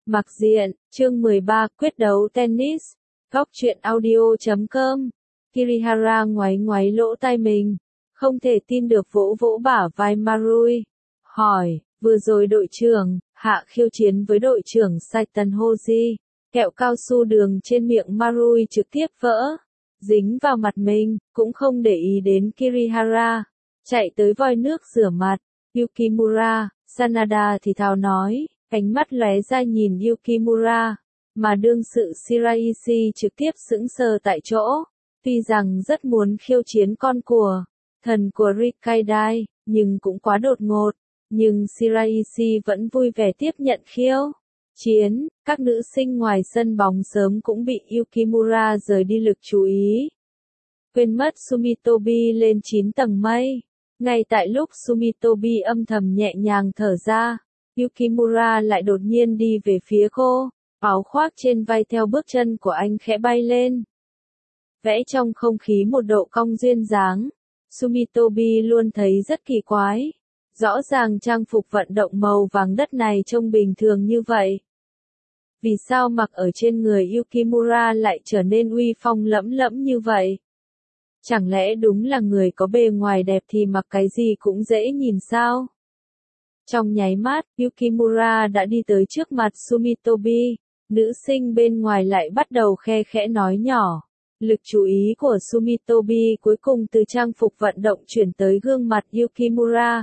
Mặc diện, chương 13, quyết đấu tennis. Góc truyện audio.com. Kirihara ngoáy ngoáy lỗ tai mình, không thể tin được vỗ vỗ bả vai Marui. Hỏi, vừa rồi đội trưởng, hạ khiêu chiến với đội trưởng Saitan Hoji. Kẹo cao su đường trên miệng Marui trực tiếp vỡ, dính vào mặt mình, cũng không để ý đến Kirihara. Chạy tới vòi nước rửa mặt, Yukimura, Sanada thì thào nói, ánh mắt lóe ra nhìn Yukimura, mà đương sự Shiraishi trực tiếp sững sờ tại chỗ. Tuy rằng rất muốn khiêu chiến con của thần của Rikkaidai, nhưng cũng quá đột ngột. Nhưng Shiraishi vẫn vui vẻ tiếp nhận khiêu chiến. Các nữ sinh ngoài sân bóng sớm cũng bị Yukimura rời đi lực chú ý. Quên mất Sumitobi lên 9 tầng mây. Ngay tại lúc Sumitobi âm thầm nhẹ nhàng thở ra, Yukimura lại đột nhiên đi về phía cô. Áo khoác trên vai theo bước chân của anh khẽ bay lên, vẽ trong không khí một độ cong duyên dáng. Sumitobi luôn thấy rất kỳ quái. Rõ ràng trang phục vận động màu vàng đất này trông bình thường như vậy. Vì sao mặc ở trên người Yukimura lại trở nên uy phong lẫm lẫm như vậy? Chẳng lẽ đúng là người có bề ngoài đẹp thì mặc cái gì cũng dễ nhìn sao? Trong nháy mắt, Yukimura đã đi tới trước mặt Sumitobi. Nữ sinh bên ngoài lại bắt đầu khe khẽ nói nhỏ. Lực chú ý của Sumitobi cuối cùng từ trang phục vận động chuyển tới gương mặt Yukimura.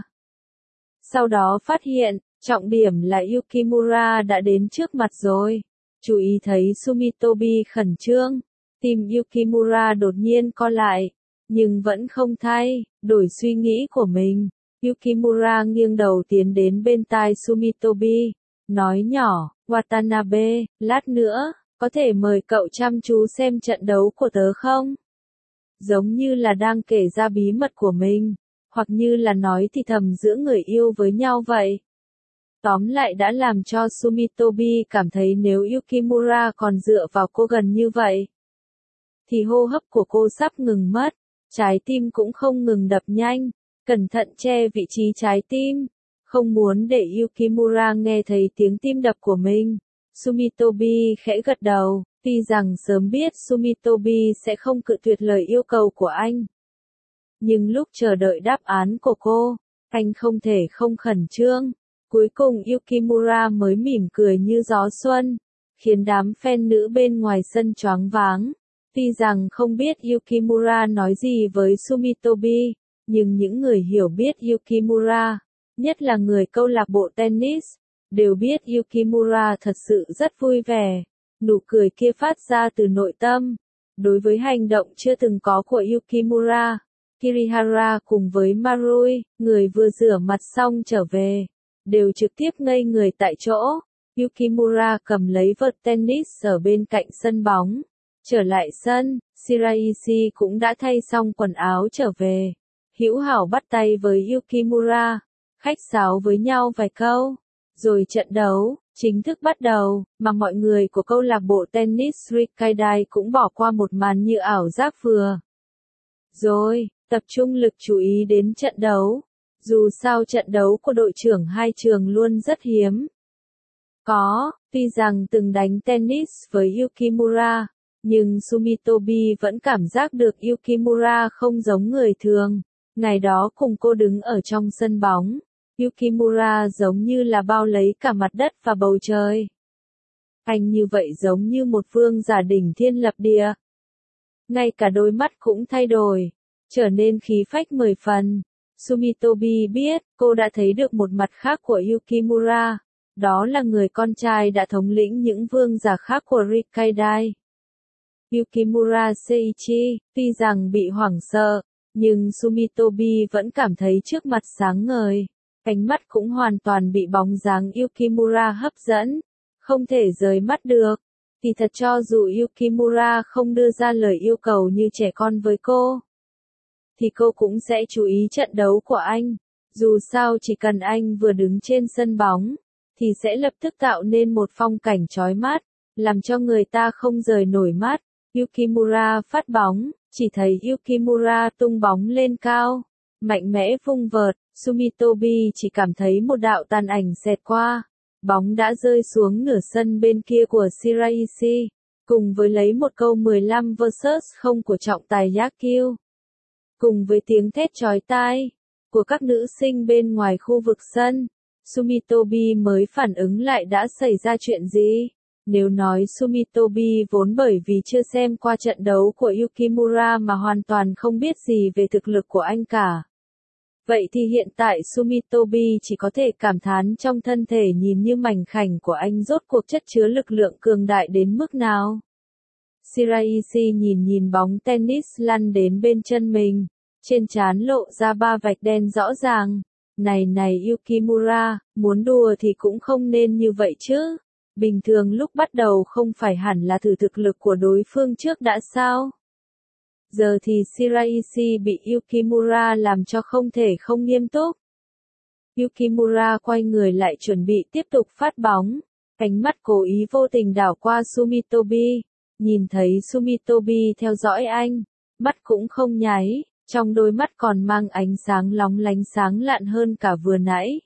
Sau đó phát hiện, trọng điểm là Yukimura đã đến trước mặt rồi. Chú ý thấy Sumitobi khẩn trương, tim Yukimura đột nhiên co lại, nhưng vẫn không thay đổi suy nghĩ của mình. Yukimura nghiêng đầu tiến đến bên tai Sumitobi, nói nhỏ, Watanabe, lát nữa, có thể mời cậu chăm chú xem trận đấu của tớ không? Giống như là đang kể ra bí mật của mình, hoặc như là nói thì thầm giữa người yêu với nhau vậy. Tóm lại đã làm cho Sumitobi cảm thấy nếu Yukimura còn dựa vào cô gần như vậy, thì hô hấp của cô sắp ngừng mất, trái tim cũng không ngừng đập nhanh, cẩn thận che vị trí trái tim, không muốn để Yukimura nghe thấy tiếng tim đập của mình. Sumitobi khẽ gật đầu, tuy rằng sớm biết Sumitobi sẽ không cự tuyệt lời yêu cầu của anh. Nhưng lúc chờ đợi đáp án của cô, anh không thể không khẩn trương. Cuối cùng Yukimura mới mỉm cười như gió xuân, khiến đám fan nữ bên ngoài sân choáng váng. Tuy rằng không biết Yukimura nói gì với Sumitobi, nhưng những người hiểu biết Yukimura, nhất là người câu lạc bộ tennis, đều biết Yukimura thật sự rất vui vẻ. Nụ cười kia phát ra từ nội tâm. Đối với hành động chưa từng có của Yukimura, Kirihara cùng với Marui, người vừa rửa mặt xong trở về, đều trực tiếp ngây người tại chỗ. Yukimura cầm lấy vợt tennis ở bên cạnh sân bóng. Trở lại sân, Shiraishi cũng đã thay xong quần áo trở về. Hữu hảo bắt tay với Yukimura, khách sáo với nhau vài câu. Rồi trận đấu chính thức bắt đầu, mà mọi người của câu lạc bộ tennis Rikkaidai cũng bỏ qua một màn như ảo giác vừa rồi, tập trung lực chú ý đến trận đấu. Dù sao trận đấu của đội trưởng hai trường luôn rất hiếm có, tuy rằng từng đánh tennis với Yukimura, nhưng Sumitobi vẫn cảm giác được Yukimura không giống người thường. Ngày đó cùng cô đứng ở trong sân bóng, Yukimura giống như là bao lấy cả mặt đất và bầu trời. Anh như vậy giống như một vương giả đỉnh thiên lập địa. Ngay cả đôi mắt cũng thay đổi, trở nên khí phách 10 phần. Sumitobi biết, cô đã thấy được một mặt khác của Yukimura. Đó là người con trai đã thống lĩnh những vương giả khác của Rikkaidai. Yukimura Seiichi, tuy rằng bị hoảng sợ, nhưng Sumitobi vẫn cảm thấy trước mặt sáng ngời. Ánh mắt cũng hoàn toàn bị bóng dáng Yukimura hấp dẫn, không thể rời mắt được. Thì thật cho dù Yukimura không đưa ra lời yêu cầu như trẻ con với cô, thì cô cũng sẽ chú ý trận đấu của anh. Dù sao chỉ cần anh vừa đứng trên sân bóng, thì sẽ lập tức tạo nên một phong cảnh chói mắt, làm cho người ta không rời nổi mắt. Yukimura phát bóng, chỉ thấy Yukimura tung bóng lên cao, mạnh mẽ vung vợt. Sumitobi chỉ cảm thấy một đạo tàn ảnh xẹt qua, bóng đã rơi xuống nửa sân bên kia của Shiraishi, cùng với lấy một câu 15 vs 0 của trọng tài Yakyu. Cùng với tiếng thét chói tai của các nữ sinh bên ngoài khu vực sân, Sumitobi mới phản ứng lại đã xảy ra chuyện gì. Nếu nói Sumitobi vốn bởi vì chưa xem qua trận đấu của Yukimura mà hoàn toàn không biết gì về thực lực của anh cả. Vậy thì hiện tại Sumitobi chỉ có thể cảm thán trong thân thể nhìn như mảnh khảnh của anh rốt cuộc chất chứa lực lượng cường đại đến mức nào. Shiraishi nhìn bóng tennis lăn đến bên chân mình, trên trán lộ ra 3 vạch đen rõ ràng. Này Yukimura, muốn đùa thì cũng không nên như vậy chứ. Bình thường lúc bắt đầu không phải hẳn là thử thực lực của đối phương trước đã sao? Giờ thì Shiraishi bị Yukimura làm cho không thể không nghiêm túc. Yukimura quay người lại chuẩn bị tiếp tục phát bóng. Ánh mắt cố ý vô tình đảo qua Sumitobi. Nhìn thấy Sumitobi theo dõi anh. Mắt cũng không nháy. Trong đôi mắt còn mang ánh sáng lóng lánh sáng lạn hơn cả vừa nãy.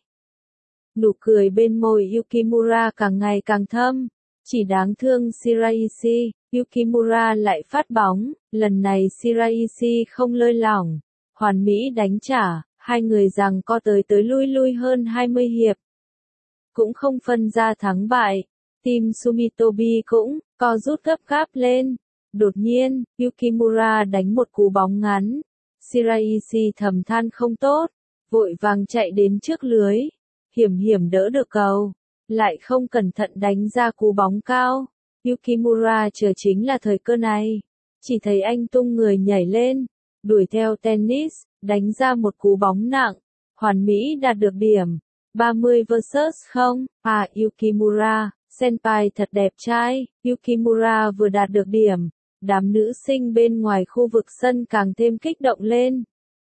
Nụ cười bên môi Yukimura càng ngày càng thâm. Chỉ đáng thương Shiraishi, Yukimura lại phát bóng, lần này Shiraishi không lơi lỏng, hoàn mỹ đánh trả, hai người giằng co tới lui hơn 20 hiệp. Cũng không phân ra thắng bại, team Sumitobi cũng co rút gấp gáp lên. Đột nhiên, Yukimura đánh một cú bóng ngắn. Shiraishi thầm than không tốt, vội vàng chạy đến trước lưới, hiểm đỡ được cầu, lại không cẩn thận đánh ra cú bóng cao. Yukimura chờ chính là thời cơ này, chỉ thấy anh tung người nhảy lên, đuổi theo tennis, đánh ra một cú bóng nặng, hoàn mỹ đạt được điểm, 30 vs 0. Yukimura, senpai thật đẹp trai. Yukimura vừa đạt được điểm, đám nữ sinh bên ngoài khu vực sân càng thêm kích động lên.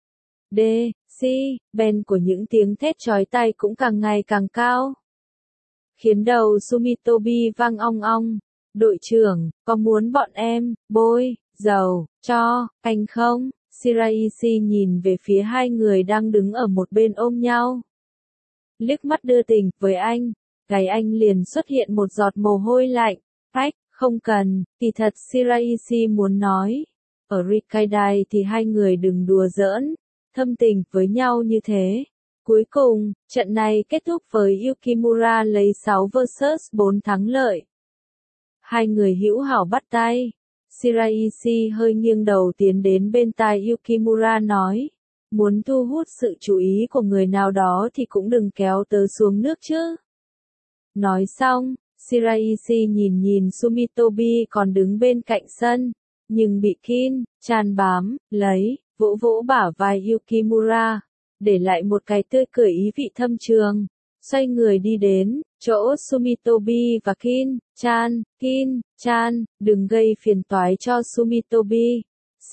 Ben của những tiếng thét chói tai cũng càng ngày càng cao, khiến đầu Sumitobi vang ong ong. Đội trưởng, có muốn bọn em bôi dầu cho anh không? Shiraishi nhìn về phía hai người đang đứng ở một bên ôm nhau. Liếc mắt đưa tình với anh, gáy anh liền xuất hiện một giọt mồ hôi lạnh. Không cần, kỳ thật Shiraishi muốn nói. Ở Rikkaidai thì hai người đừng đùa giỡn, thâm tình với nhau như thế. Cuối cùng, trận này kết thúc với Yukimura lấy 6 vs 4 thắng lợi. Hai người hữu hảo bắt tay. Shiraishi hơi nghiêng đầu tiến đến bên tai Yukimura nói. Muốn thu hút sự chú ý của người nào đó thì cũng đừng kéo tớ xuống nước chứ. Nói xong, Shiraishi nhìn Sumitobi còn đứng bên cạnh sân, nhưng bị Kin-chan bám lấy, vỗ bả vai Yukimura, để lại một cái tươi cười ý vị thâm trường, xoay người đi đến chỗ Sumitobi và Kin-chan. Kin-chan, đừng gây phiền toái cho Sumitobi.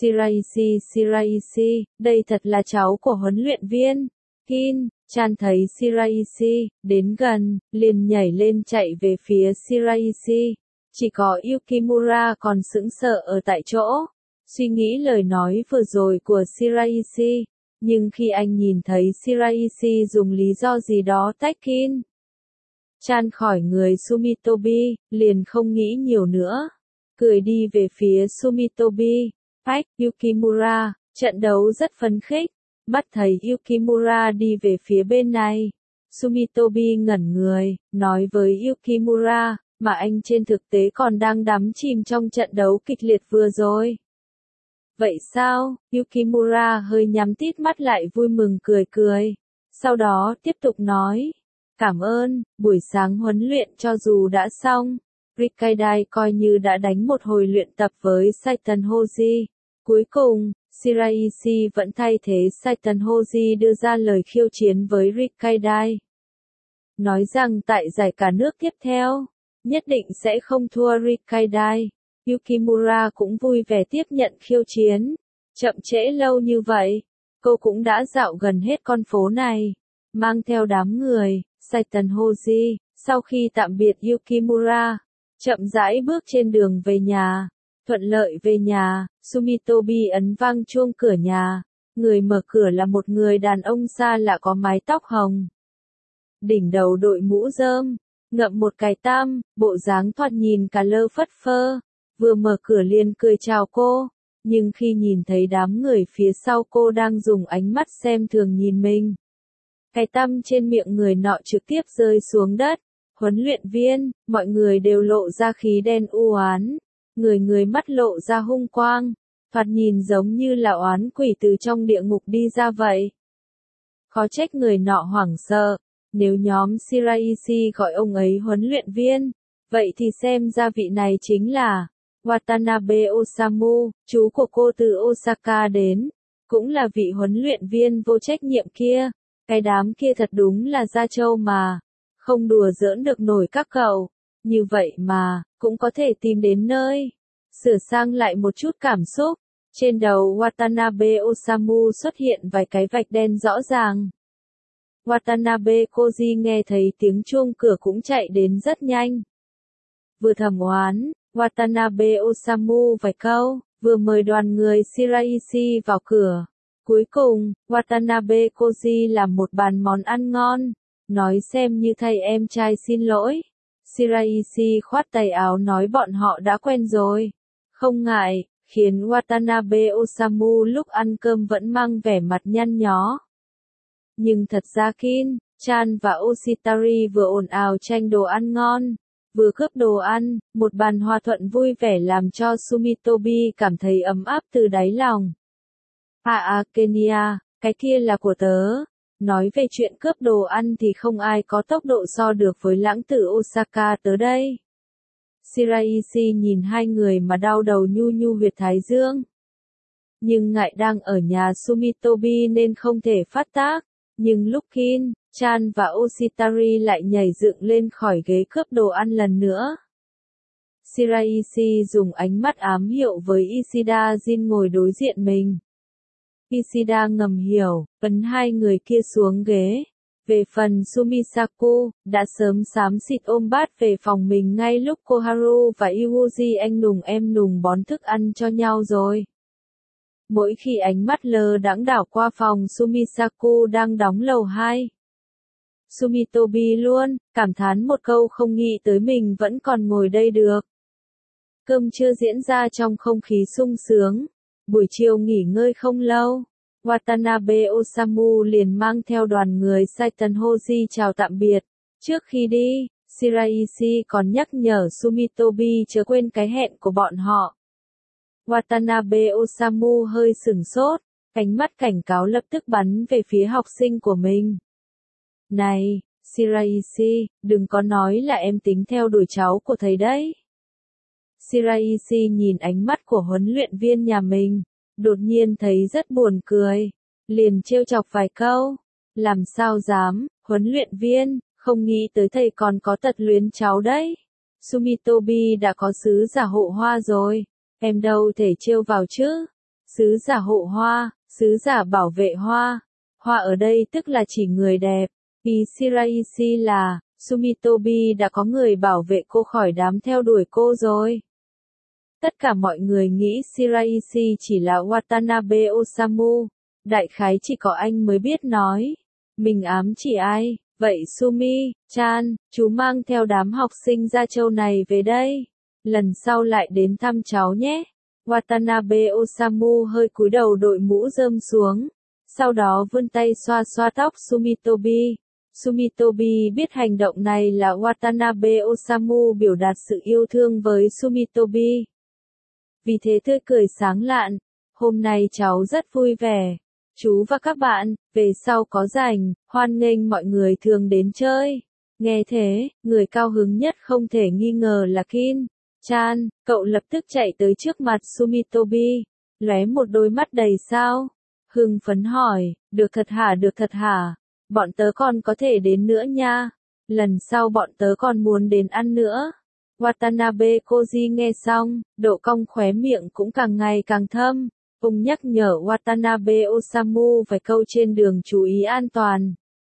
Shiraishi, đây thật là cháu của huấn luyện viên. Kin-chan thấy Shiraishi đến gần, liền nhảy lên chạy về phía Shiraishi. Chỉ có Yukimura còn sững sờ ở tại chỗ, suy nghĩ lời nói vừa rồi của Shiraishi. Nhưng khi anh nhìn thấy Shiraishi dùng lý do gì đó tách Kin-chan khỏi người Sumitobi, liền không nghĩ nhiều nữa. Cười đi về phía Sumitobi. Yukimura, trận đấu rất phấn khích. Bắt thấy Yukimura đi về phía bên này. Sumitobi ngẩn người, nói với Yukimura, mà anh trên thực tế còn đang đắm chìm trong trận đấu kịch liệt vừa rồi. Vậy sao? Yukimura hơi nhắm tít mắt lại vui mừng cười. Sau đó tiếp tục nói. Cảm ơn, buổi sáng huấn luyện cho dù đã xong. Rikkaidai coi như đã đánh một hồi luyện tập với Saiten Hoji. Cuối cùng, Shiraishi vẫn thay thế Saiten Hoji đưa ra lời khiêu chiến với Rikkaidai. Nói rằng tại giải cả nước tiếp theo, nhất định sẽ không thua Rikkaidai. Yukimura cũng vui vẻ tiếp nhận khiêu chiến. Chậm trễ lâu như vậy, cô cũng đã dạo gần hết con phố này. Mang theo đám người, Saiten Hoji, sau khi tạm biệt Yukimura, chậm rãi bước trên đường về nhà. Thuận lợi về nhà, Sumitobi ấn vang chuông cửa nhà. Người mở cửa là một người đàn ông xa lạ có mái tóc hồng. Đỉnh đầu đội mũ rơm, ngậm một cái tăm, bộ dáng thoạt nhìn cả lơ phất phơ, vừa mở cửa liền cười chào cô, nhưng khi nhìn thấy đám người phía sau cô đang dùng ánh mắt xem thường nhìn mình. Cái tăm trên miệng người nọ trực tiếp rơi xuống đất, huấn luyện viên, mọi người đều lộ ra khí đen u oán, người mắt lộ ra hung quang, thoạt nhìn giống như là oán quỷ từ trong địa ngục đi ra vậy. Khó trách người nọ hoảng sợ, nếu nhóm Shiraishi gọi ông ấy huấn luyện viên, vậy thì xem ra vị này chính là Watanabe Osamu, chú của cô từ Osaka đến, cũng là vị huấn luyện viên vô trách nhiệm kia, cái đám kia thật đúng là da trâu mà, không đùa giỡn được nổi các cậu, như vậy mà, cũng có thể tìm đến nơi, sửa sang lại một chút cảm xúc, trên đầu Watanabe Osamu xuất hiện vài cái vạch đen rõ ràng. Watanabe Koji nghe thấy tiếng chuông cửa cũng chạy đến rất nhanh. Vừa thầm oán, Watanabe Osamu vài câu, vừa mời đoàn người Shiraishi vào cửa. Cuối cùng, Watanabe Koji làm một bàn món ăn ngon, nói xem như thầy em trai xin lỗi. Shiraishi khoát tay áo nói bọn họ đã quen rồi. Không ngại, khiến Watanabe Osamu lúc ăn cơm vẫn mang vẻ mặt nhăn nhó. Nhưng thật ra Kin, Chan và Oshitari vừa ồn ào tranh đồ ăn ngon, vừa cướp đồ ăn, một bàn hòa thuận vui vẻ làm cho Sumitobi cảm thấy ấm áp từ đáy lòng. Kenya, cái kia là của tớ. Nói về chuyện cướp đồ ăn thì không ai có tốc độ so được với lãng tử Osaka tớ đây. Shiraishi nhìn hai người mà đau đầu nhu nhu huyệt thái dương. Nhưng ngại đang ở nhà Sumitobi nên không thể phát tác. Nhưng lúc Kin, Chan và Oshitari lại nhảy dựng lên khỏi ghế cướp đồ ăn lần nữa. Shiraishi dùng ánh mắt ám hiệu với Ishida Jin ngồi đối diện mình. Ishida ngầm hiểu, ấn hai người kia xuống ghế. Về phần Sumisaku, đã sớm xám xịt ôm bát về phòng mình ngay lúc Koharu và Iwuji anh nùng em nùng bón thức ăn cho nhau rồi. Mỗi khi ánh mắt lơ đãng đảo qua phòng Sumisaku đang đóng lầu 2. Sumitobi luôn, cảm thán một câu không nghĩ tới mình vẫn còn ngồi đây được. Cơm trưa diễn ra trong không khí sung sướng. Buổi chiều nghỉ ngơi không lâu, Watanabe Osamu liền mang theo đoàn người Saitan Hoji chào tạm biệt. Trước khi đi, Shiraishi còn nhắc nhở Sumitobi chớ quên cái hẹn của bọn họ. Watanabe Osamu hơi sửng sốt, ánh mắt cảnh cáo lập tức bắn về phía học sinh của mình. Này, Shiraishi, đừng có nói là em tính theo đuổi cháu của thầy đấy. Shiraishi nhìn ánh mắt của huấn luyện viên nhà mình, đột nhiên thấy rất buồn cười, liền trêu chọc vài câu. Làm sao dám, huấn luyện viên, không nghĩ tới thầy còn có tật luyến cháu đấy. Sumitobi đã có sứ giả hộ hoa rồi, em đâu thể trêu vào chứ. Sứ giả hộ hoa, sứ giả bảo vệ hoa. Hoa ở đây tức là chỉ người đẹp. Ý Shiraishi là, Sumitobi đã có người bảo vệ cô khỏi đám theo đuổi cô rồi. Tất cả mọi người nghĩ Shiraishi chỉ là Watanabe Osamu, đại khái chỉ có anh mới biết nói. Mình ám chỉ ai, vậy Sumi, Chan, chú mang theo đám học sinh gia châu này về đây. Lần sau lại đến thăm cháu nhé. Watanabe Osamu hơi cúi đầu đội mũ rơm xuống, sau đó vươn tay xoa xoa tóc Sumitobi. Sumitobi biết hành động này là Watanabe Osamu biểu đạt sự yêu thương với Sumitobi. Vì thế tươi cười sáng lạn, hôm nay cháu rất vui vẻ. Chú và các bạn, về sau có rảnh, hoan nghênh mọi người thường đến chơi. Nghe thế, người cao hứng nhất không thể nghi ngờ là Kin. Chan, cậu lập tức chạy tới trước mặt Sumitobi, lóe một đôi mắt đầy sao. Hưng phấn hỏi, được thật hả? Bọn tớ còn có thể đến nữa nha. Lần sau bọn tớ còn muốn đến ăn nữa. Watanabe Koji nghe xong, độ cong khóe miệng cũng càng ngày càng thâm. Ông nhắc nhở Watanabe Osamu vài câu trên đường chú ý an toàn.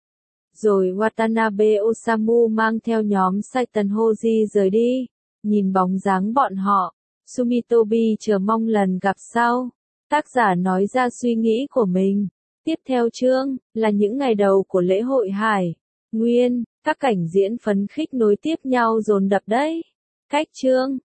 Rồi Watanabe Osamu mang theo nhóm Saitan Hoji rời đi. Nhìn bóng dáng bọn họ, Sumitobi chờ mong lần gặp sau. Tác giả nói ra suy nghĩ của mình. Tiếp theo chương, là những ngày đầu của lễ hội Hải Nguyên. Các cảnh diễn phấn khích nối tiếp nhau dồn đập đấy. Cách chương